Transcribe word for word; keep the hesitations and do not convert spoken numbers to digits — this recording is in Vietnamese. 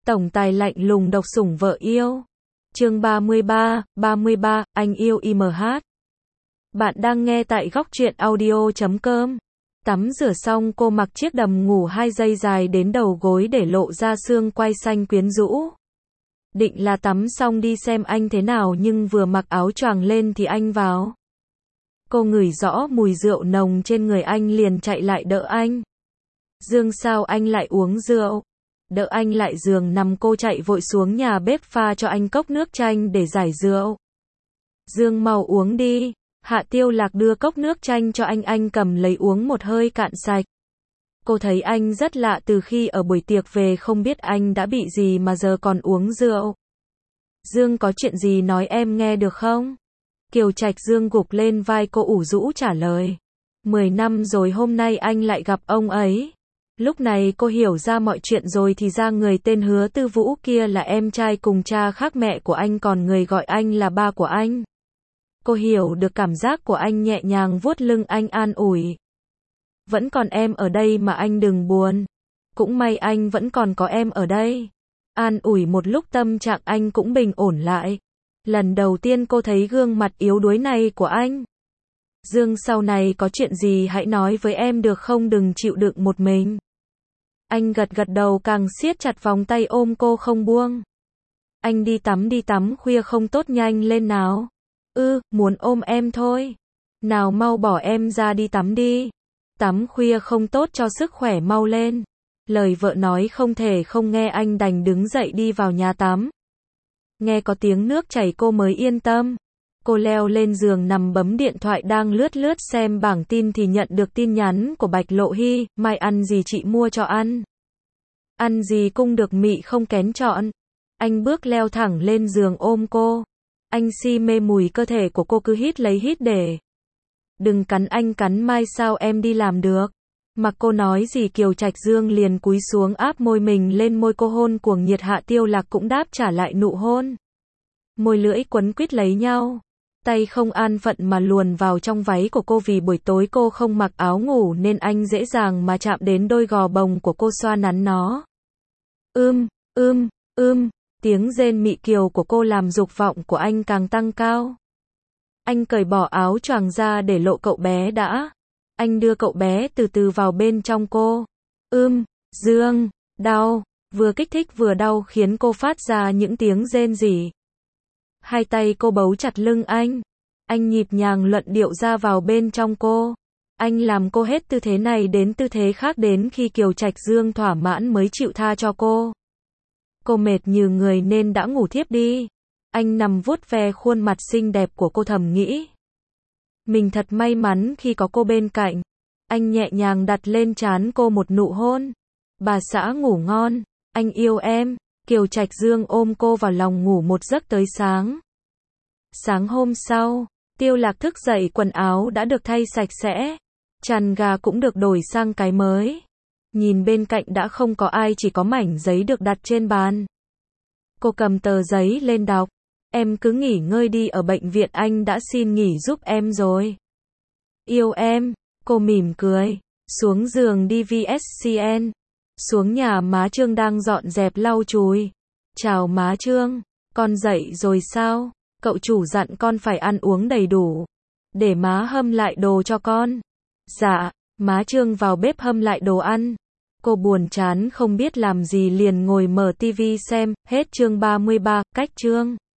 Tổng tài lạnh lùng độc sủng vợ yêu. Chương ba mươi ba, ba mươi ba, anh yêu i em hát. Bạn đang nghe tại góc truyện audio chấm com. Tắm rửa xong cô mặc chiếc đầm ngủ hai dây dài đến đầu gối để lộ ra xương quai xanh quyến rũ. Định là tắm xong đi xem anh thế nào nhưng vừa mặc áo choàng lên thì anh vào. Cô ngửi rõ mùi rượu nồng trên người anh liền chạy lại đỡ anh. Dương, sao anh lại uống rượu? Đỡ anh lại giường nằm, cô chạy vội xuống nhà bếp pha cho anh cốc nước chanh để giải rượu. Dương, mau uống đi. Hạ Tiêu Lạc đưa cốc nước chanh cho anh, anh cầm lấy uống một hơi cạn sạch. Cô thấy anh rất lạ, từ khi ở buổi tiệc về không biết anh đã bị gì mà giờ còn uống rượu. Dương, có chuyện gì nói em nghe được không? Kiều Trạch Dương gục lên vai cô ủ rũ trả lời. Mười năm rồi hôm nay anh lại gặp ông ấy. Lúc này cô hiểu ra mọi chuyện rồi, thì ra người tên Hứa Tư Vũ kia là em trai cùng cha khác mẹ của anh, còn người gọi anh là ba của anh. Cô hiểu được cảm giác của anh, nhẹ nhàng vuốt lưng anh an ủi. Vẫn còn em ở đây mà anh đừng buồn. Cũng may anh vẫn còn có em ở đây. An ủi một lúc tâm trạng anh cũng bình ổn lại. Lần đầu tiên cô thấy gương mặt yếu đuối này của anh. Dương, sau này có chuyện gì hãy nói với em được không, đừng chịu đựng một mình. Anh gật gật đầu, càng siết chặt vòng tay ôm cô không buông. Anh đi tắm đi tắm, khuya không tốt, nhanh lên nào. Ư, muốn ôm em thôi. Nào mau bỏ em ra đi tắm đi. Tắm khuya không tốt cho sức khỏe, mau lên. Lời vợ nói không thể không nghe, anh đành đứng dậy đi vào nhà tắm. Nghe có tiếng nước chảy cô mới yên tâm. Cô leo lên giường nằm bấm điện thoại, đang lướt lướt xem bảng tin thì nhận được tin nhắn của Bạch Lộ Hy. Mai ăn gì chị mua cho ăn? Ăn gì cũng được, mị không kén chọn. Anh bước leo thẳng lên giường ôm cô. Anh si mê mùi cơ thể của cô, cứ hít lấy hít để. Đừng cắn anh, cắn Mai sao em đi làm được? Mặc cô nói gì Kiều Trạch Dương liền cúi xuống áp môi mình lên môi cô, hôn cuồng nhiệt. Hạ Tiêu Lạc cũng đáp trả lại nụ hôn. Môi lưỡi quấn quýt lấy nhau. Tay không an phận mà luồn vào trong váy của cô, vì buổi tối cô không mặc áo ngủ nên anh dễ dàng mà chạm đến đôi gò bồng của cô, xoa nắn nó. Ưm, ưm, ưm, tiếng rên mị kiều của cô làm dục vọng của anh càng tăng cao. Anh cởi bỏ áo choàng ra để lộ cậu bé đã. Anh đưa cậu bé từ từ vào bên trong cô. Ưm, Dương, đau, vừa kích thích vừa đau khiến cô phát ra những tiếng rên rỉ. Hai tay cô bấu chặt lưng anh. Anh nhịp nhàng luận điệu ra vào bên trong cô. Anh làm cô hết tư thế này đến tư thế khác, đến khi Kiều Trạch Dương thỏa mãn mới chịu tha cho cô. Cô mệt như người nên đã ngủ thiếp đi. Anh nằm vuốt ve khuôn mặt xinh đẹp của cô, thầm nghĩ. Mình thật may mắn khi có cô bên cạnh. Anh nhẹ nhàng đặt lên trán cô một nụ hôn. Bà xã ngủ ngon. Anh yêu em. Kiều Trạch Dương ôm cô vào lòng ngủ một giấc tới sáng. Sáng hôm sau, Tiêu Lạc thức dậy, quần áo đã được thay sạch sẽ. Chăn gà cũng được đổi sang cái mới. Nhìn bên cạnh đã không có ai, chỉ có mảnh giấy được đặt trên bàn. Cô cầm tờ giấy lên đọc. Em cứ nghỉ ngơi đi, ở bệnh viện anh đã xin nghỉ giúp em rồi. Yêu em. Cô mỉm cười. Xuống giường đi vê ét xê en. Xuống nhà má Trương đang dọn dẹp lau chùi. Chào má Trương. Con dậy rồi sao? Cậu chủ dặn con phải ăn uống đầy đủ. Để má hâm lại đồ cho con. Dạ. Má Trương vào bếp hâm lại đồ ăn. Cô buồn chán không biết làm gì liền ngồi mở tivi xem. Hết chương ba mươi ba, cách chương.